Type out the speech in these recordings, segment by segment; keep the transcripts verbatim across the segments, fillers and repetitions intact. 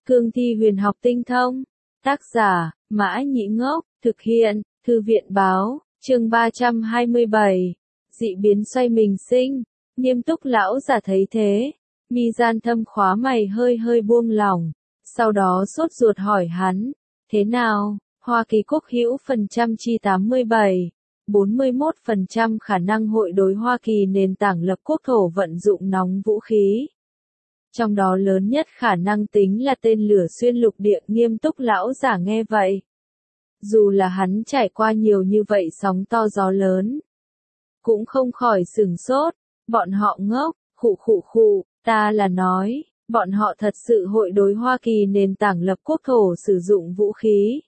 Cương thi huyền học tinh thông. Tác giả, Mã Nhĩ Ngốc, thực hiện, Thư viện Báo, chương ba trăm hai mươi bảy. Dị biến xoay mình sinh. Nghiêm túc lão giả thấy thế, mi gian thâm khóa mày hơi hơi buông lỏng, sau đó sốt ruột hỏi hắn, thế nào, Hoa Kỳ Quốc hữu phần trăm chi tám mươi bảy, bốn mươi mốt phần trăm khả năng hội đối Hoa Kỳ nền tảng lập quốc thổ vận dụng nóng vũ khí. Trong đó lớn nhất khả năng tính là tên lửa xuyên lục địa. Nghiêm túc lão giả nghe vậy. Dù là hắn trải qua nhiều như vậy sóng to gió lớn, cũng không khỏi sửng sốt, bọn họ ngốc, khụ khụ khụ, ta là nói, bọn họ thật sự hội đối Hoa Kỳ nền tảng lập quốc thổ sử dụng vũ khí.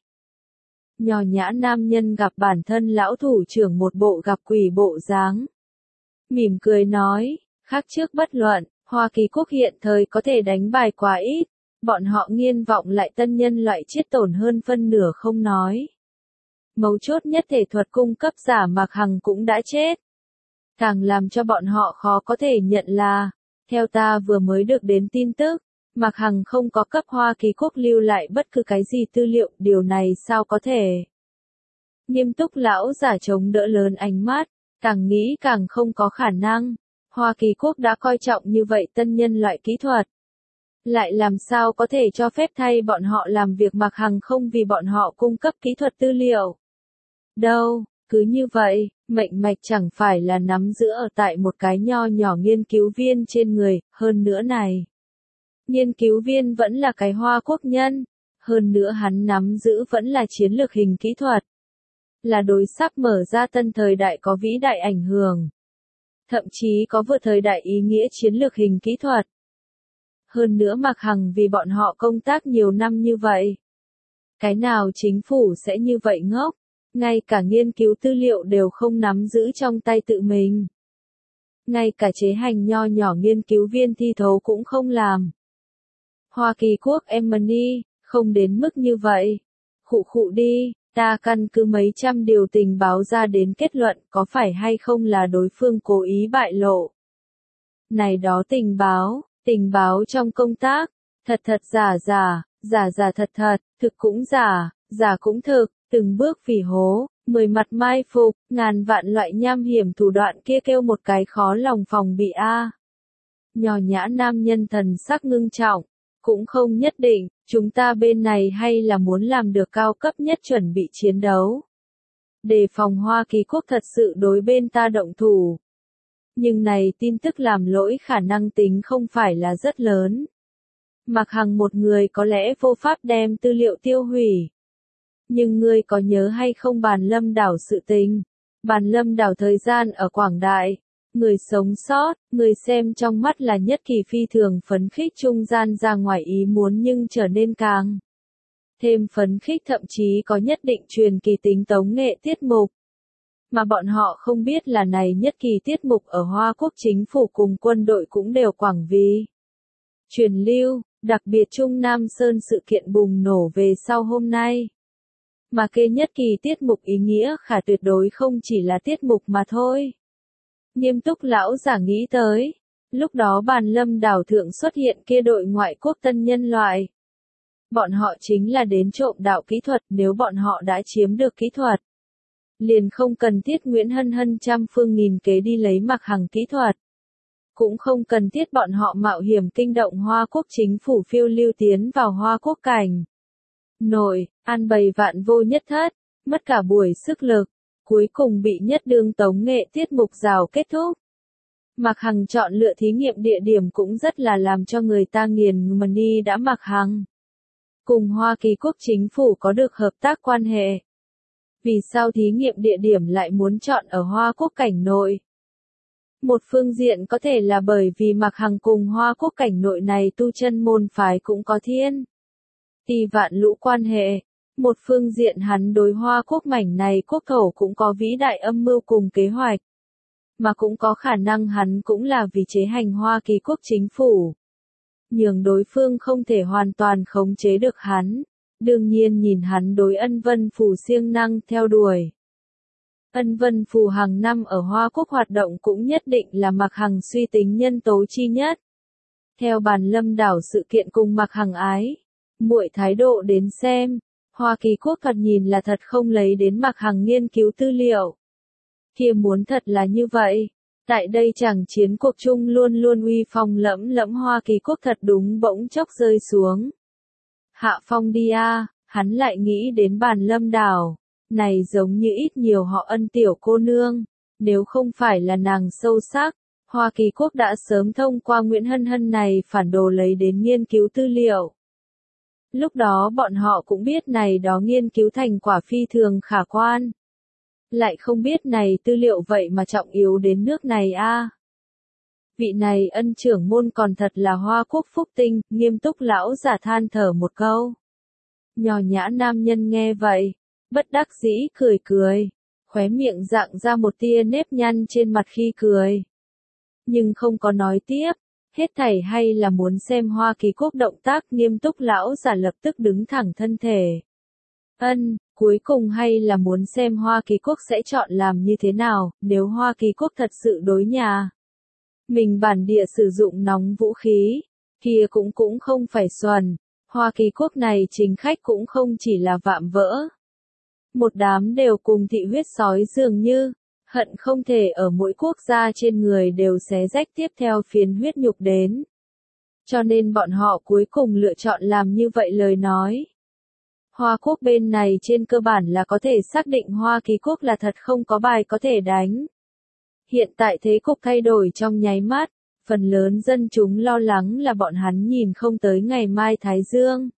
Nho nhã nam nhân gặp bản thân lão thủ trưởng một bộ gặp quỷ bộ dáng. Mỉm cười nói, khác trước bất luận, Hoa Kỳ Quốc hiện thời có thể đánh bài quá ít, bọn họ nghiên vọng lại tân nhân loại chết tổn hơn phân nửa không nói. Mấu chốt nhất thể thuật cung cấp giả Mạc Hằng cũng đã chết. Càng làm cho bọn họ khó có thể nhận là, theo ta vừa mới được đến tin tức, Mạc Hằng không có cấp Hoa Kỳ Quốc lưu lại bất cứ cái gì tư liệu, điều này sao có thể. Nghiêm túc lão giả chống đỡ lớn ánh mắt, càng nghĩ càng không có khả năng. Hoa Kỳ Quốc đã coi trọng như vậy tân nhân loại kỹ thuật. Lại làm sao có thể cho phép thay bọn họ làm việc Mạc Hằng không vì bọn họ cung cấp kỹ thuật tư liệu. Đâu, cứ như vậy, mệnh mạch chẳng phải là nắm giữ ở tại một cái nho nhỏ nghiên cứu viên trên người, hơn nữa này. Nghiên cứu viên vẫn là cái Hoa Quốc nhân, hơn nữa hắn nắm giữ vẫn là chiến lược hình kỹ thuật. Là đối sắp mở ra tân thời đại có vĩ đại ảnh hưởng. Thậm chí có vượt thời đại ý nghĩa chiến lược hình kỹ thuật. Hơn nữa Mạc Hằng vì bọn họ công tác nhiều năm như vậy. Cái nào chính phủ sẽ như vậy ngốc, ngay cả nghiên cứu tư liệu đều không nắm giữ trong tay tự mình. Ngay cả chế hành nho nhỏ nghiên cứu viên thi thố cũng không làm. Hoa Kỳ Quốc Emily, không đến mức như vậy. Khụ khụ đi. Ta căn cứ mấy trăm điều tình báo ra đến kết luận có phải hay không là đối phương cố ý bại lộ. Này đó tình báo, tình báo trong công tác, thật thật giả giả, giả giả thật thật, thực cũng giả, giả cũng thực, từng bước phỉ hố, mười mặt mai phục, ngàn vạn loại nham hiểm thủ đoạn kia kêu một cái khó lòng phòng bị a. Nho nhã nam nhân thần sắc ngưng trọng. Cũng không nhất định, chúng ta bên này hay là muốn làm được cao cấp nhất chuẩn bị chiến đấu. Đề phòng Hoa Kỳ Quốc thật sự đối bên ta động thủ. Nhưng này tin tức làm lỗi khả năng tính không phải là rất lớn. Mạc Hằng một người có lẽ vô pháp đem tư liệu tiêu hủy. Nhưng ngươi có nhớ hay không Bàn Lâm đảo sự tình? Bàn Lâm đảo thời gian ở Quảng Đại. Người sống sót, người xem trong mắt là nhất kỳ phi thường phấn khích trung gian ra ngoài ý muốn nhưng trở nên càng thêm phấn khích, thậm chí có nhất định truyền kỳ tính tống nghệ tiết mục. Mà bọn họ không biết là này nhất kỳ tiết mục ở Hoa Quốc chính phủ cùng quân đội cũng đều quảng vì truyền lưu, đặc biệt Trung Nam Sơn sự kiện bùng nổ về sau hôm nay. Mà kê nhất kỳ tiết mục ý nghĩa khả tuyệt đối không chỉ là tiết mục mà thôi. Nghiêm túc lão giả nghĩ tới, lúc đó Bàn Lâm đảo thượng xuất hiện kia đội ngoại quốc tân nhân loại. Bọn họ chính là đến trộm đạo kỹ thuật, nếu bọn họ đã chiếm được kỹ thuật. Liền không cần thiết Nguyễn Hân Hân trăm phương nghìn kế đi lấy Mạc Hằng kỹ thuật. Cũng không cần thiết bọn họ mạo hiểm kinh động Hoa Quốc chính phủ phiêu lưu tiến vào Hoa Quốc cảnh. Nội, an bày vạn vô nhất thất, mất cả buổi sức lực. Cuối cùng bị nhất đương tống nghệ tiết mục rào kết thúc. Mạc Hằng chọn lựa thí nghiệm địa điểm cũng rất là làm cho người ta nghiền ngẫm đã Mạc Hằng. Cùng Hoa Kỳ Quốc chính phủ có được hợp tác quan hệ. Vì sao thí nghiệm địa điểm lại muốn chọn ở Hoa Quốc cảnh nội? Một phương diện có thể là bởi vì Mạc Hằng cùng Hoa Quốc cảnh nội này tu chân môn phái cũng có thiên tỷ vạn lũ quan hệ. Một phương diện hắn đối Hoa Quốc mảnh này quốc thổ cũng có vĩ đại âm mưu cùng kế hoạch. Mà cũng có khả năng hắn cũng là vì chế hành Hoa Kỳ Quốc chính phủ. Nhường đối phương không thể hoàn toàn khống chế được hắn. Đương nhiên nhìn hắn đối Ân Vân Phù siêng năng theo đuổi. Ân Vân Phù hàng năm ở Hoa Quốc hoạt động cũng nhất định là Mạc Hằng suy tính nhân tố chi nhất. Theo Bàn Lâm đảo sự kiện cùng Mạc Hằng ái. muội thái độ đến xem. Hoa Kỳ Quốc thoạt nhìn là thật không lấy đến Mạc Hằng nghiên cứu tư liệu. Kia muốn thật là như vậy. Tại đây chẳng chiến cuộc chung luôn luôn uy phong lẫm lẫm Hoa Kỳ Quốc thật đúng bỗng chốc rơi xuống. Hạ phong đi a, hắn lại nghĩ đến Bàn Lâm Đảo. Này giống như ít nhiều họ Ân tiểu cô nương. Nếu không phải là nàng sâu sắc, Hoa Kỳ Quốc đã sớm thông qua Nguyễn Hân Hân này phản đồ lấy đến nghiên cứu tư liệu. Lúc đó bọn họ cũng biết này đó nghiên cứu thành quả phi thường khả quan. Lại không biết này tư liệu vậy mà trọng yếu đến nước này a. Vị này ân trưởng môn còn thật là Hoa Quốc phúc tinh, nghiêm túc lão giả than thở một câu. Nhỏ nhã nam nhân nghe vậy, bất đắc dĩ cười cười, khóe miệng dạng ra một tia nếp nhăn trên mặt khi cười. Nhưng không có nói tiếp, hết thảy hay là muốn xem Hoa Kỳ Quốc động tác nghiêm túc lão giả lập tức đứng thẳng thân thể. Ân, cuối cùng hay là muốn xem Hoa Kỳ Quốc sẽ chọn làm như thế nào, nếu Hoa Kỳ Quốc thật sự đối nhà. Mình bản địa sử dụng nóng vũ khí, kia cũng cũng không phải xuẩn, Hoa Kỳ Quốc này chính khách cũng không chỉ là vạm vỡ. Một đám đều cùng thị huyết sói dường như, hận không thể ở mỗi quốc gia trên người đều xé rách tiếp theo phiến huyết nhục đến. Cho nên bọn họ cuối cùng lựa chọn làm như vậy lời nói. Hoa Quốc bên này trên cơ bản là có thể xác định Hoa Kỳ Quốc là thật không có bài có thể đánh. Hiện tại thế cục thay đổi trong nháy mắt, phần lớn dân chúng lo lắng là bọn hắn nhìn không tới ngày mai Thái Dương.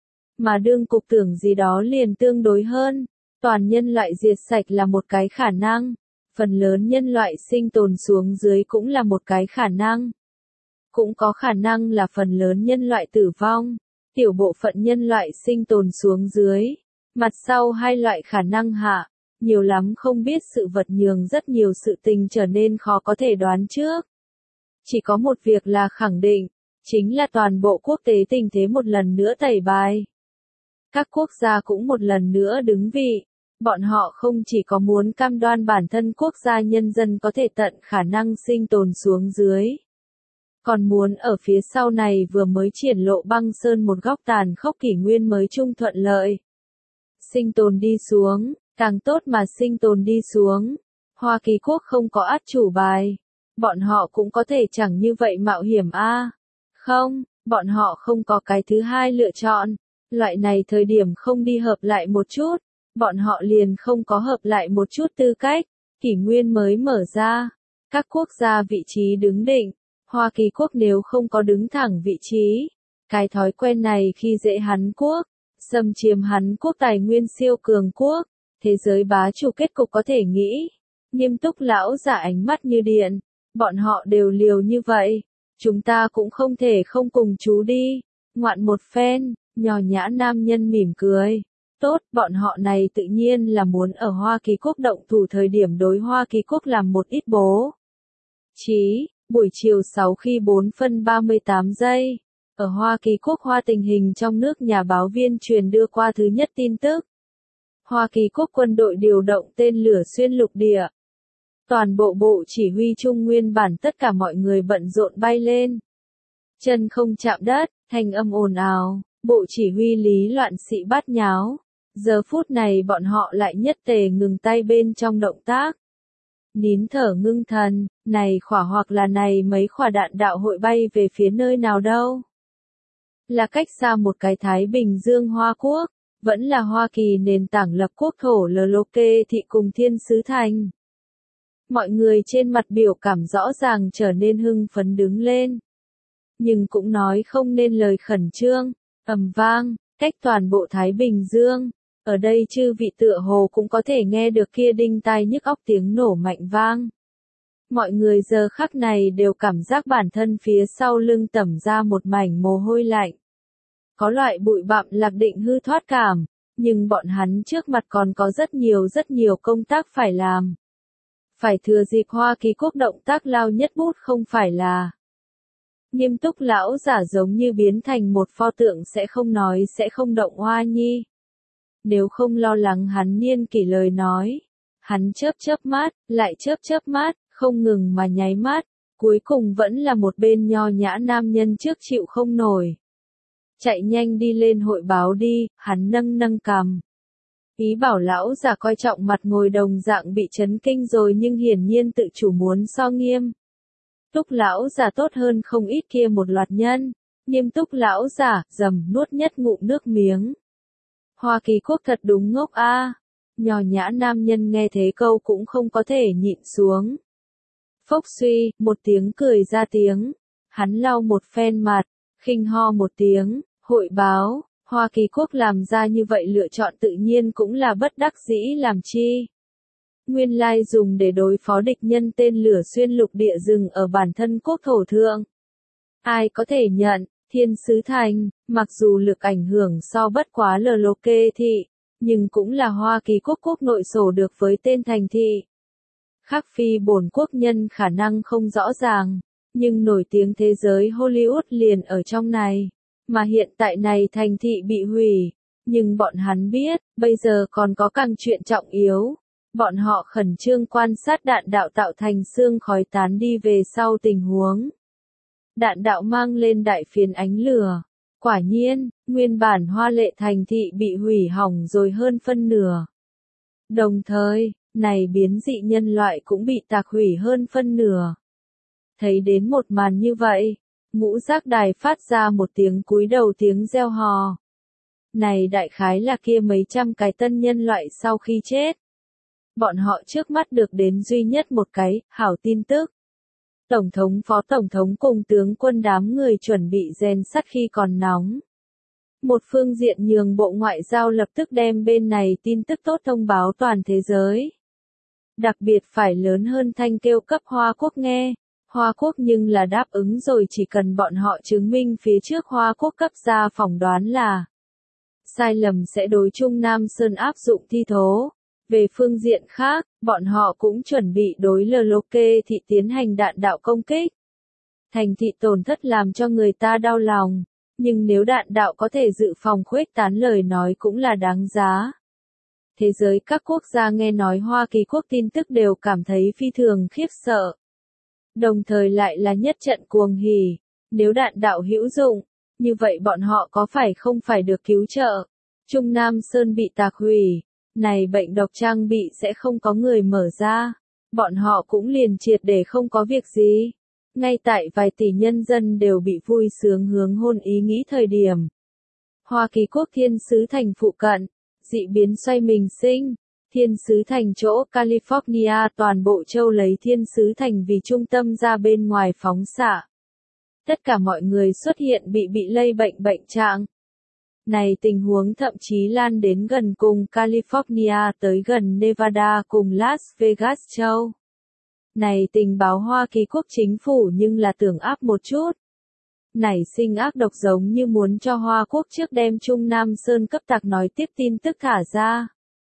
Mà đương cục tưởng gì đó liền tương đối hơn, toàn nhân loại diệt sạch là một cái khả năng, phần lớn nhân loại sinh tồn xuống dưới cũng là một cái khả năng. Cũng có khả năng là phần lớn nhân loại tử vong, tiểu bộ phận nhân loại sinh tồn xuống dưới, mặt sau hai loại khả năng hạ. Nhiều lắm không biết sự vật nhường rất nhiều sự tình trở nên khó có thể đoán trước. Chỉ có một việc là khẳng định, chính là toàn bộ quốc tế tình thế một lần nữa tẩy bài. Các quốc gia cũng một lần nữa đứng vị, bọn họ không chỉ có muốn cam đoan bản thân quốc gia nhân dân có thể tận khả năng sinh tồn xuống dưới. Còn muốn ở phía sau này vừa mới triển lộ băng sơn một góc tàn khốc kỷ nguyên mới chung thuận lợi. Sinh tồn đi xuống. Càng tốt mà sinh tồn đi xuống. Hoa Kỳ Quốc không có át chủ bài. Bọn họ cũng có thể chẳng như vậy mạo hiểm a. À. Không, bọn họ không có cái thứ hai lựa chọn. Loại này thời điểm không đi hợp lại một chút. Bọn họ liền không có hợp lại một chút tư cách. Kỷ nguyên mới mở ra. Các quốc gia vị trí đứng định. Hoa Kỳ Quốc nếu không có đứng thẳng vị trí. Cái thói quen này khi dễ hắn quốc. Xâm chiếm hắn quốc tài nguyên siêu cường quốc. Thế giới bá chủ kết cục có thể nghĩ. Nghiêm túc lão giả ánh mắt như điện. Bọn họ đều liều như vậy. Chúng ta cũng không thể không cùng chú đi. Ngoạn một phen, nhỏ nhã nam nhân mỉm cười. Tốt, bọn họ này tự nhiên là muốn ở Hoa Kỳ Quốc động thủ thời điểm đối Hoa Kỳ Quốc làm một ít bố. Chí, buổi chiều sáu khi bốn phân ba mươi tám giây. Ở Hoa Kỳ Quốc Hoa tình hình trong nước nhà báo viên truyền đưa qua thứ nhất tin tức. Hoa Kỳ Quốc quân đội điều động tên lửa xuyên lục địa. Toàn bộ bộ chỉ huy chung nguyên bản tất cả mọi người bận rộn bay lên. Chân không chạm đất, thanh âm ồn ào, bộ chỉ huy lý loạn xị bát nháo. Giờ phút này bọn họ lại nhất tề ngừng tay bên trong động tác. Nín thở ngưng thần, này khỏa hoặc là này mấy khỏa đạn đạo hội bay về phía nơi nào đâu. Là cách xa một cái Thái Bình Dương Hoa Quốc. Vẫn là Hoa Kỳ nền tảng lập quốc thổ lờ lô kê thị cùng thiên sứ thành. Mọi người trên mặt biểu cảm rõ ràng trở nên hưng phấn đứng lên. Nhưng cũng nói không nên lời khẩn trương, ầm vang, cách toàn bộ Thái Bình Dương. Ở đây chư vị tựa hồ cũng có thể nghe được kia đinh tai nhức óc tiếng nổ mạnh vang. Mọi người giờ khắc này đều cảm giác bản thân phía sau lưng tẩm ra một mảnh mồ hôi lạnh. Có loại bụi bặm lạc định hư thoát cảm, nhưng bọn hắn trước mặt còn có rất nhiều rất nhiều công tác phải làm. Phải thừa dịp Hoa Kỳ Quốc động tác lao nhất bút không phải là. Nghiêm túc lão giả giống như biến thành một pho tượng sẽ không nói sẽ không động Hoa Nhi. Nếu không lo lắng hắn niên kỷ lời nói. Hắn chớp chớp mắt, lại chớp chớp mắt, không ngừng mà nháy mắt. Cuối cùng vẫn là một bên nho nhã nam nhân trước chịu không nổi. chạy nhanh đi lên hội báo đi, hắn nâng nâng cằm. Ý bảo lão già coi trọng mặt ngồi đồng dạng bị chấn kinh rồi nhưng hiển nhiên tự chủ muốn so nghiêm. Túc lão già tốt hơn không ít kia một loạt nhân, nghiêm túc lão già, dầm nuốt nhất ngụm nước miếng. Hoa Kỳ quốc thật đúng ngốc a. À. Nhỏ nhã nam nhân nghe thế câu cũng không có thể nhịn xuống. Phốc suy, một tiếng cười ra tiếng. Hắn lau một phen mặt, khinh ho một tiếng, hội báo, Hoa Kỳ quốc làm ra như vậy lựa chọn tự nhiên cũng là bất đắc dĩ làm chi. Nguyên lai dùng để đối phó địch nhân tên lửa xuyên lục địa rừng ở bản thân quốc thổ thượng. Ai có thể nhận, Thiên Sứ Thành, mặc dù lực ảnh hưởng so bất quá lờ lô kê thị, nhưng cũng là Hoa Kỳ quốc quốc nội sổ được với tên thành thị. Khác phi bổn quốc nhân khả năng không rõ ràng, nhưng nổi tiếng thế giới Hollywood liền ở trong này, mà hiện tại này thành thị bị hủy, nhưng bọn hắn biết, bây giờ còn có càng chuyện trọng yếu. Bọn họ khẩn trương quan sát đạn đạo tạo thành sương khói tán đi về sau tình huống. Đạn đạo mang lên đại phiến ánh lửa. Quả nhiên, nguyên bản hoa lệ thành thị bị hủy hỏng rồi hơn phân nửa. Đồng thời, này biến dị nhân loại cũng bị tạc hủy hơn phân nửa. Thấy đến một màn như vậy, ngũ giác đài phát ra một tiếng cúi đầu tiếng reo hò. Này đại khái là kia mấy trăm cái tân nhân loại sau khi chết. Bọn họ trước mắt được đến duy nhất một cái, hảo tin tức. Tổng thống phó tổng thống cùng tướng quân đám người chuẩn bị rèn sắt khi còn nóng. Một phương diện nhường bộ ngoại giao lập tức đem bên này tin tức tốt thông báo toàn thế giới. Đặc biệt phải lớn hơn thanh kêu cấp Hoa Quốc nghe. Hoa Quốc nhưng là đáp ứng rồi chỉ cần bọn họ chứng minh phía trước Hoa Quốc cấp ra phỏng đoán là sai lầm sẽ đối Trung Nam Sơn áp dụng thi thố. Về phương diện khác, bọn họ cũng chuẩn bị đối lờ lô kê thị tiến hành đạn đạo công kích. Thành thị tổn thất làm cho người ta đau lòng, nhưng nếu đạn đạo có thể dự phòng khuếch tán lời nói cũng là đáng giá. Thế giới các quốc gia nghe nói Hoa Kỳ quốc tin tức đều cảm thấy phi thường khiếp sợ. Đồng thời lại là nhất trận cuồng hỉ, nếu đạn đạo hữu dụng, như vậy bọn họ có phải không phải được cứu trợ. Trung Nam Sơn bị tạc hủy. Này bệnh độc trang bị sẽ không có người mở ra, bọn họ cũng liền triệt để không có việc gì. Ngay tại vài tỷ nhân dân đều bị vui sướng hướng hôn ý nghĩ thời điểm. Hoa Kỳ quốc Thiên Sứ Thành phụ cận, dị biến xoay mình sinh, Thiên Sứ Thành chỗ California toàn bộ châu lấy Thiên Sứ Thành vì trung tâm ra bên ngoài phóng xạ. Tất cả mọi người xuất hiện bị bị lây bệnh bệnh trạng. Này tình huống thậm chí lan đến gần cùng California tới gần Nevada cùng Las Vegas châu. Này tình báo Hoa Kỳ quốc chính phủ nhưng là tưởng áp một chút. Nảy sinh ác độc giống như muốn cho Hoa Quốc trước đem Trung Nam Sơn cấp tạc nói tiếp tin tức thả ra.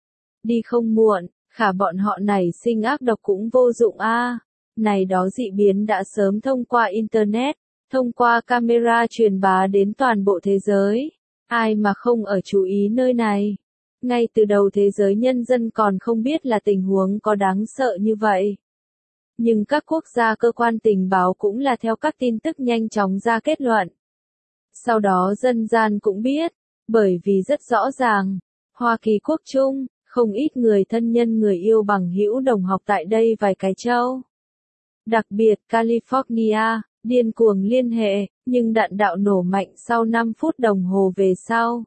Đi không muộn, khả bọn họ nảy sinh ác độc cũng vô dụng a. À. Này đó dị biến đã sớm thông qua Internet, thông qua camera truyền bá đến toàn bộ thế giới. Ai mà không ở chú ý nơi này. Ngay từ đầu thế giới nhân dân còn không biết là tình huống có đáng sợ như vậy. Nhưng các quốc gia cơ quan tình báo cũng là theo các tin tức nhanh chóng ra kết luận. Sau đó dân gian cũng biết, bởi vì rất rõ ràng, Hoa Kỳ quốc trung, không ít người thân nhân người yêu bằng hữu đồng học tại đây vài cái châu. Đặc biệt California, điên cuồng liên hệ, nhưng đạn đạo nổ mạnh sau năm phút đồng hồ về sau.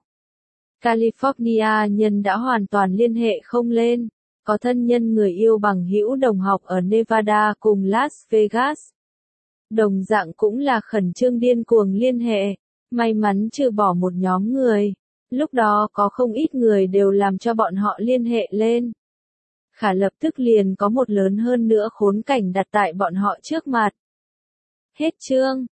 California nhân đã hoàn toàn liên hệ không lên, có thân nhân người yêu bằng hữu đồng học ở Nevada cùng Las Vegas. Đồng dạng cũng là khẩn trương điên cuồng liên hệ, may mắn trừ bỏ một nhóm người, lúc đó có không ít người đều làm cho bọn họ liên hệ lên. Khả lập tức liền có một lớn hơn nữa khốn cảnh đặt tại bọn họ trước mặt. Hết chương.